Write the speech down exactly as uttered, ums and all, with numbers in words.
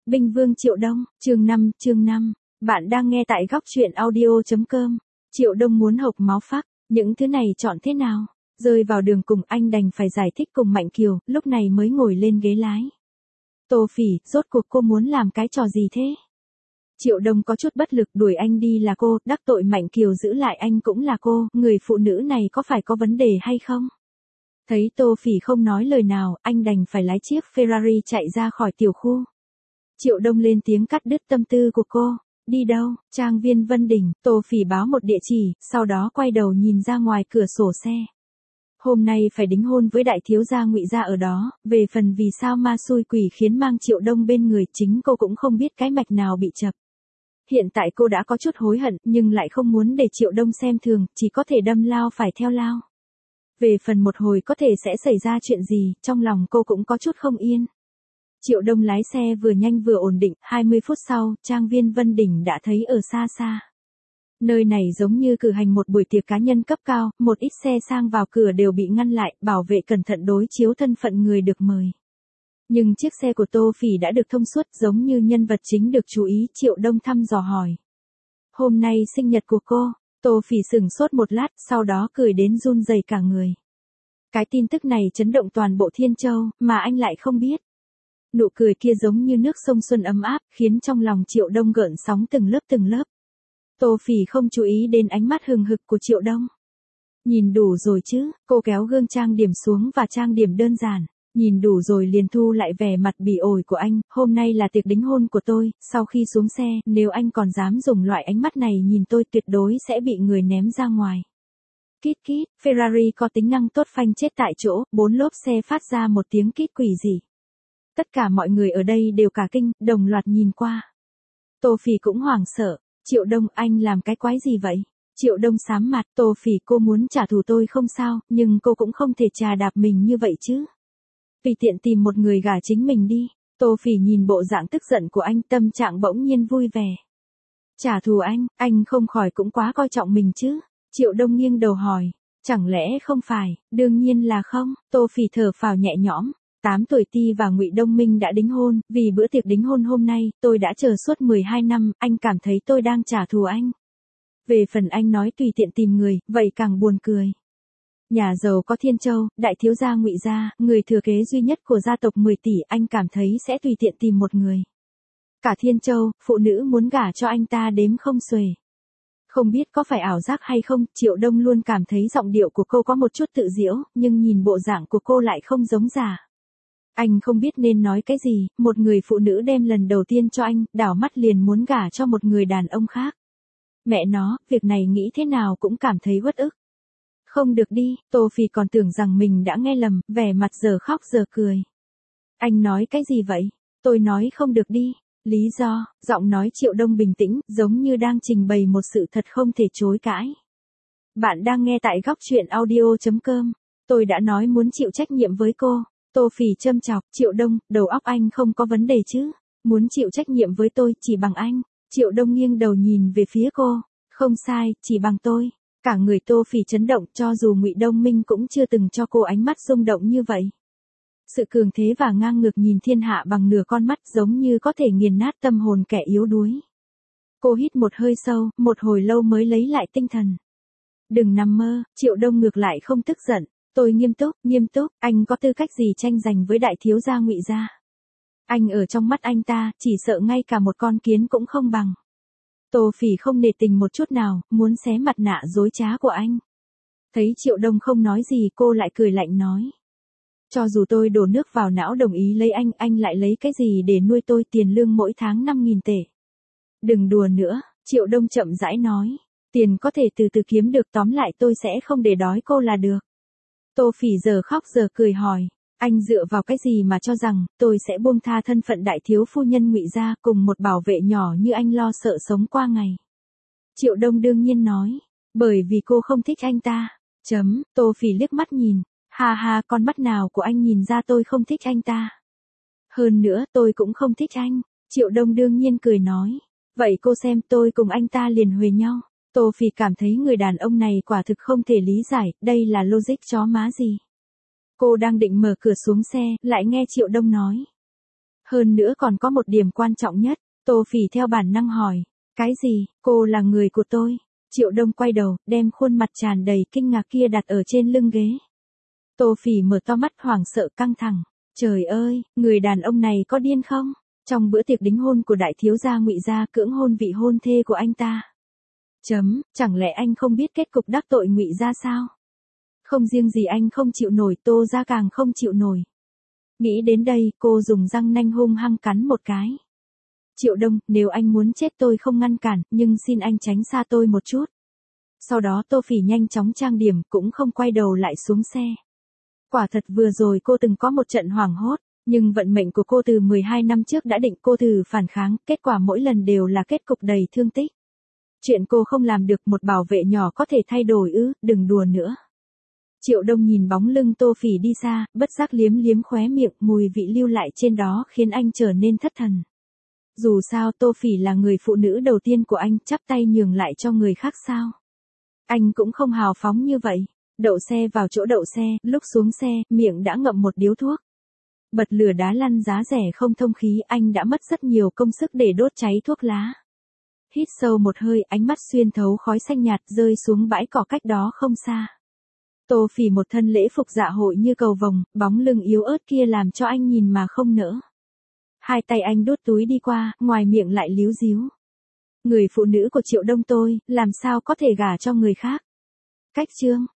Binh Vương Triệu Đông, chương năm, chương năm. Bạn đang nghe tại góc truyện audio.com. Triệu Đông muốn hộc máu phắc, những thứ này chọn thế nào? Rơi vào đường cùng anh đành phải giải thích cùng Mạnh Kiều, lúc này mới ngồi lên ghế lái. Tô Phỉ, rốt cuộc cô muốn làm cái trò gì thế? Triệu Đông có chút bất lực, đuổi anh đi là cô, đắc tội Mạnh Kiều giữ lại anh cũng là cô, người phụ nữ này có phải có vấn đề hay không? Thấy Tô Phỉ không nói lời nào, anh đành phải lái chiếc Ferrari chạy ra khỏi tiểu khu. Triệu Đông lên tiếng cắt đứt tâm tư của cô. Đi đâu? Trang viên Vân Đình. Tô Phỉ báo một địa chỉ, sau đó quay đầu nhìn ra ngoài cửa sổ xe. Hôm nay phải đính hôn với đại thiếu gia Ngụy gia ở đó, về phần vì sao ma xui quỷ khiến mang Triệu Đông bên người, chính cô cũng không biết cái mạch nào bị chập. Hiện tại cô đã có chút hối hận, nhưng lại không muốn để Triệu Đông xem thường, chỉ có thể đâm lao phải theo lao. Về phần một hồi có thể sẽ xảy ra chuyện gì, trong lòng cô cũng có chút không yên. Triệu Đông lái xe vừa nhanh vừa ổn định, hai mươi phút sau, trang viên Vân Đình đã thấy ở xa xa. Nơi này giống như cử hành một buổi tiệc cá nhân cấp cao, một ít xe sang vào cửa đều bị ngăn lại, bảo vệ cẩn thận đối chiếu thân phận người được mời. Nhưng chiếc xe của Tô Phỉ đã được thông suốt, giống như nhân vật chính được chú ý. Triệu Đông thăm dò hỏi. Hôm nay sinh nhật của cô. Tô Phỉ sửng sốt một lát, sau đó cười đến run rẩy cả người. Cái tin tức này chấn động toàn bộ Thiên Châu, mà anh lại không biết. Nụ cười kia giống như nước sông xuân ấm áp, khiến trong lòng Triệu Đông gợn sóng từng lớp từng lớp. Tô Phỉ không chú ý đến ánh mắt hừng hực của Triệu Đông. Nhìn đủ rồi chứ, cô kéo gương trang điểm xuống và trang điểm đơn giản. Nhìn đủ rồi liền thu lại vẻ mặt bỉ ổi của anh, hôm nay là tiệc đính hôn của tôi, sau khi xuống xe, nếu anh còn dám dùng loại ánh mắt này nhìn tôi tuyệt đối sẽ bị người ném ra ngoài. Kít kít, Ferrari có tính năng tốt phanh chết tại chỗ, bốn lốp xe phát ra một tiếng kít quỷ dị. Tất cả mọi người ở đây đều cả kinh, đồng loạt nhìn qua. Tô Phỉ cũng hoảng sợ. Triệu Đông, anh làm cái quái gì vậy? Triệu Đông sám mặt. Tô Phỉ, cô muốn trả thù tôi không sao, nhưng cô cũng không thể chà đạp mình như vậy chứ. Tùy tiện tìm một người gả chính mình đi. Tô Phỉ nhìn bộ dạng tức giận của anh, tâm trạng bỗng nhiên vui vẻ. Trả thù anh, anh không khỏi cũng quá coi trọng mình chứ? Triệu Đông nghiêng đầu hỏi. Chẳng lẽ không phải? Đương nhiên là không. Tô Phỉ thở phào nhẹ nhõm. tám tuổi Ti và Ngụy Đông Minh đã đính hôn, vì bữa tiệc đính hôn hôm nay, tôi đã chờ suốt mười hai năm, anh cảm thấy tôi đang trả thù anh. Về phần anh nói tùy tiện tìm người, vậy càng buồn cười. Nhà giàu có Thiên Châu, đại thiếu gia Ngụy gia, người thừa kế duy nhất của gia tộc mười tỷ, anh cảm thấy sẽ tùy tiện tìm một người. Cả Thiên Châu, phụ nữ muốn gả cho anh ta đếm không xuể. Không biết có phải ảo giác hay không, Triệu Đông luôn cảm thấy giọng điệu của cô có một chút tự giễu, nhưng nhìn bộ dạng của cô lại không giống giả. Anh không biết nên nói cái gì, một người phụ nữ đem lần đầu tiên cho anh, đảo mắt liền muốn gả cho một người đàn ông khác. Mẹ nó, việc này nghĩ thế nào cũng cảm thấy uất ức. Không được đi, Tô Phỉ còn tưởng rằng mình đã nghe lầm, vẻ mặt giờ khóc giờ cười. Anh nói cái gì vậy? Tôi nói không được đi. Lý do, giọng nói Triệu Đông bình tĩnh, giống như đang trình bày một sự thật không thể chối cãi. Bạn đang nghe tại góc truyện audio.com. Tôi đã nói muốn chịu trách nhiệm với cô. Tô Phỉ châm chọc. Triệu Đông, đầu óc anh không có vấn đề chứ? Muốn chịu trách nhiệm với tôi, chỉ bằng anh. Triệu Đông nghiêng đầu nhìn về phía cô. Không sai, chỉ bằng tôi. Cả người Tô Phỉ chấn động, cho dù Ngụy Đông Minh cũng chưa từng cho cô ánh mắt rung động như vậy. Sự cường thế và ngang ngược nhìn thiên hạ bằng nửa con mắt, giống như có thể nghiền nát tâm hồn kẻ yếu đuối. Cô hít một hơi sâu, một hồi lâu mới lấy lại tinh thần. Đừng nằm mơ. Triệu Đông ngược lại không tức giận. Tôi nghiêm túc, nghiêm túc, anh có tư cách gì tranh giành với đại thiếu gia Ngụy gia? Anh ở trong mắt anh ta, chỉ sợ ngay cả một con kiến cũng không bằng. Tô Phỉ không nể tình một chút nào, muốn xé mặt nạ dối trá của anh. Thấy Triệu Đông không nói gì, cô lại cười lạnh nói. Cho dù tôi đổ nước vào não đồng ý lấy anh, anh lại lấy cái gì để nuôi tôi, tiền lương mỗi tháng năm nghìn tệ. Đừng đùa nữa, Triệu Đông chậm rãi nói. Tiền có thể từ từ kiếm được, tóm lại tôi sẽ không để đói cô là được. Tô Phỉ giờ khóc giờ cười hỏi. Anh dựa vào cái gì mà cho rằng, tôi sẽ buông tha thân phận đại thiếu phu nhân Ngụy gia cùng một bảo vệ nhỏ như anh lo sợ sống qua ngày. Triệu Đông đương nhiên nói. Bởi vì cô không thích anh ta. Chấm, Tô Phỉ liếc mắt nhìn. Ha ha, con mắt nào của anh nhìn ra tôi không thích anh ta. Hơn nữa, tôi cũng không thích anh. Triệu Đông đương nhiên cười nói. Vậy cô xem tôi cùng anh ta liền huề nhau. Tô Phỉ cảm thấy người đàn ông này quả thực không thể lý giải, đây là logic chó má gì. Cô đang định mở cửa xuống xe, lại nghe Triệu Đông nói. Hơn nữa còn có một điểm quan trọng nhất, Tô Phỉ theo bản năng hỏi. Cái gì, cô là người của tôi? Triệu Đông quay đầu, đem khuôn mặt tràn đầy kinh ngạc kia đặt ở trên lưng ghế. Tô Phỉ mở to mắt hoảng sợ căng thẳng. Trời ơi, người đàn ông này có điên không? Trong bữa tiệc đính hôn của đại thiếu gia Ngụy gia cưỡng hôn vị hôn thê của anh ta. Chấm, chẳng lẽ anh không biết kết cục đắc tội Ngụy gia sao? Không riêng gì anh không chịu nổi, Tô gia càng không chịu nổi. Nghĩ đến đây, cô dùng răng nanh hung hăng cắn một cái. Triệu Đông, nếu anh muốn chết tôi không ngăn cản, nhưng xin anh tránh xa tôi một chút. Sau đó Tô Phỉ nhanh chóng trang điểm, cũng không quay đầu lại xuống xe. Quả thật vừa rồi cô từng có một trận hoảng hốt, nhưng vận mệnh của cô từ mười hai năm trước đã định cô thử phản kháng, kết quả mỗi lần đều là kết cục đầy thương tích. Chuyện cô không làm được một bảo vệ nhỏ có thể thay đổi ư, đừng đùa nữa. Triệu Đông nhìn bóng lưng Tô Phỉ đi xa, bất giác liếm liếm khóe miệng, mùi vị lưu lại trên đó khiến anh trở nên thất thần. Dù sao Tô Phỉ là người phụ nữ đầu tiên của anh, chắp tay nhường lại cho người khác sao? Anh cũng không hào phóng như vậy. Đậu xe vào chỗ đậu xe, lúc xuống xe, miệng đã ngậm một điếu thuốc. Bật lửa đá lăn giá rẻ không thông khí, anh đã mất rất nhiều công sức để đốt cháy thuốc lá. Hít sâu một hơi, ánh mắt xuyên thấu khói xanh nhạt rơi xuống bãi cỏ cách đó không xa. Tô Phỉ một thân lễ phục dạ hội như cầu vồng, bóng lưng yếu ớt kia làm cho anh nhìn mà không nỡ. Hai tay anh đút túi đi qua, ngoài miệng lại líu díu. Người phụ nữ của Triệu Đông tôi, làm sao có thể gả cho người khác? Cách chương